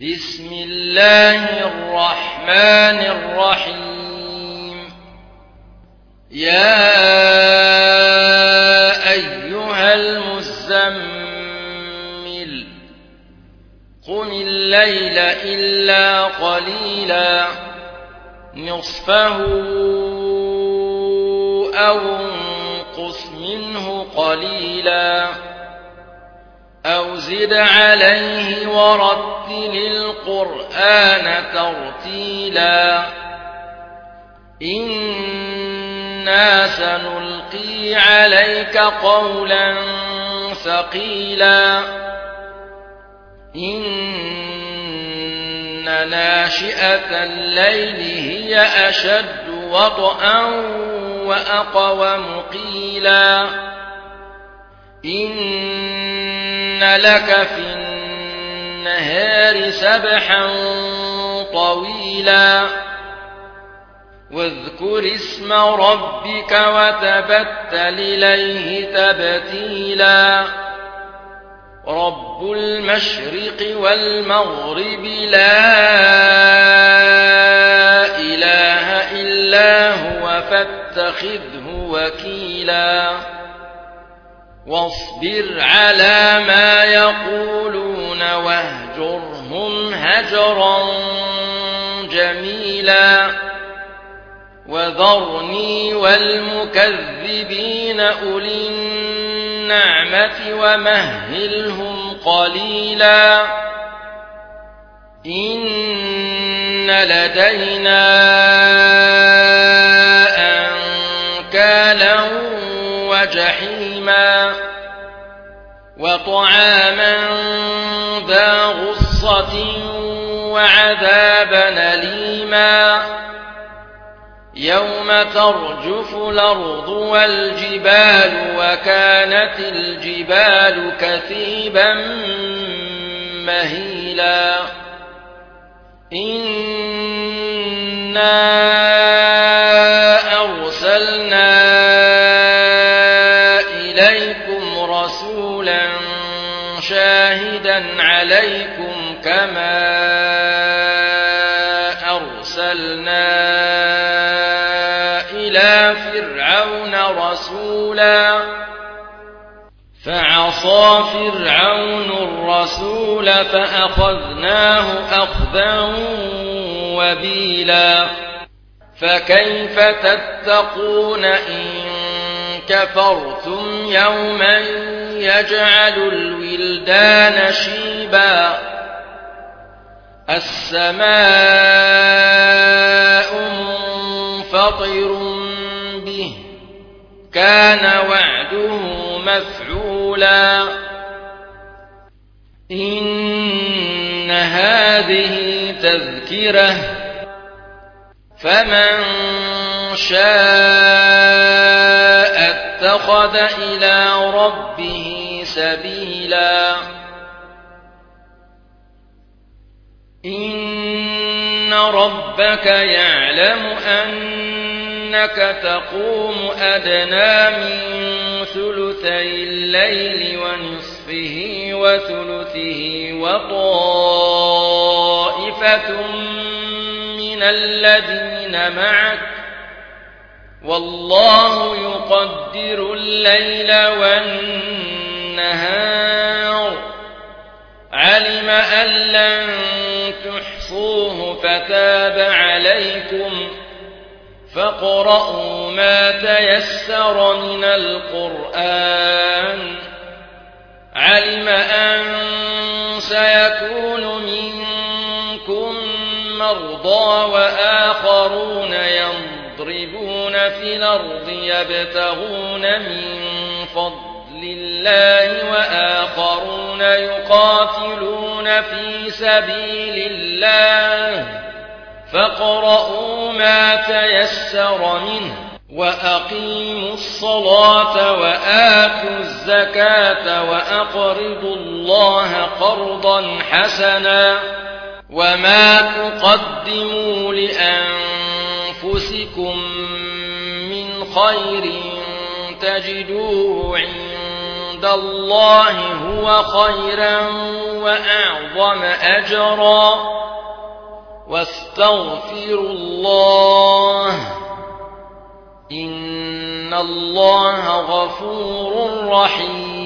بسم الله الرحمن الرحيم يا أيها المزمل قم الليل إلا قليلا نصفه أو انقص منه قليلا أو زد عليه ورتل القرآن ترتيلا إنا سنلقي عليك قولا ثقيلا إن ناشئة الليل هي أشد وطئا وأقوم قيلا إن لك في النهار سبحا طويلا واذكر اسم ربك وتبتل إليه تبتيلا رب المشرق والمغرب لا إله إلا هو فاتخذه وكيلا واصبر على ما يقولون واهجرهم هجرا جميلا وذرني والمكذبين أولي النعمة ومهلهم قليلا إن لدينا أنكالا وجحيما وطعاما ذا غصة وعذابا أليما يوم ترجف الأرض والجبال وكانت الجبال كثيبا مهيلا إنا أرسلنا إليكم رسولا شاهدا عليكم كما أرسلنا إلى فرعون رسولا فعصى فرعون الرسول فأخذناه أخذا وبيلا فكيف تتقون إن كفرتم يوما يجعل الولدان شيبا السماء منفطر به كان وعده مفعولا إن هذه تذكرة فمن شاء اتخذ إلى ربه سبيلا إن ربك يعلم أنك تقوم أدنى من ثلثي الليل ونصفه وثلثه وطائفة من الذين معك والله يقدر الليل والنهار علم أن لن تحصوه فتاب عليكم فاقرؤوا ما تيسر من القرآن علم أن سيكون منكم مرضى وآخرون يضربون في الأرض يبتغون من فضل الله وآخرون يقاتلون في سبيل الله فاقرؤوا ما تيسر منه وأقيموا الصلاة وآتوا الزكاة وأقرضوا الله قرضا حسنا وما تقدموا لأنفسكم من خير تجدوه عند عند الله هو خيرا وأعظم أجرا واستغفروا الله إن الله غفور رحيم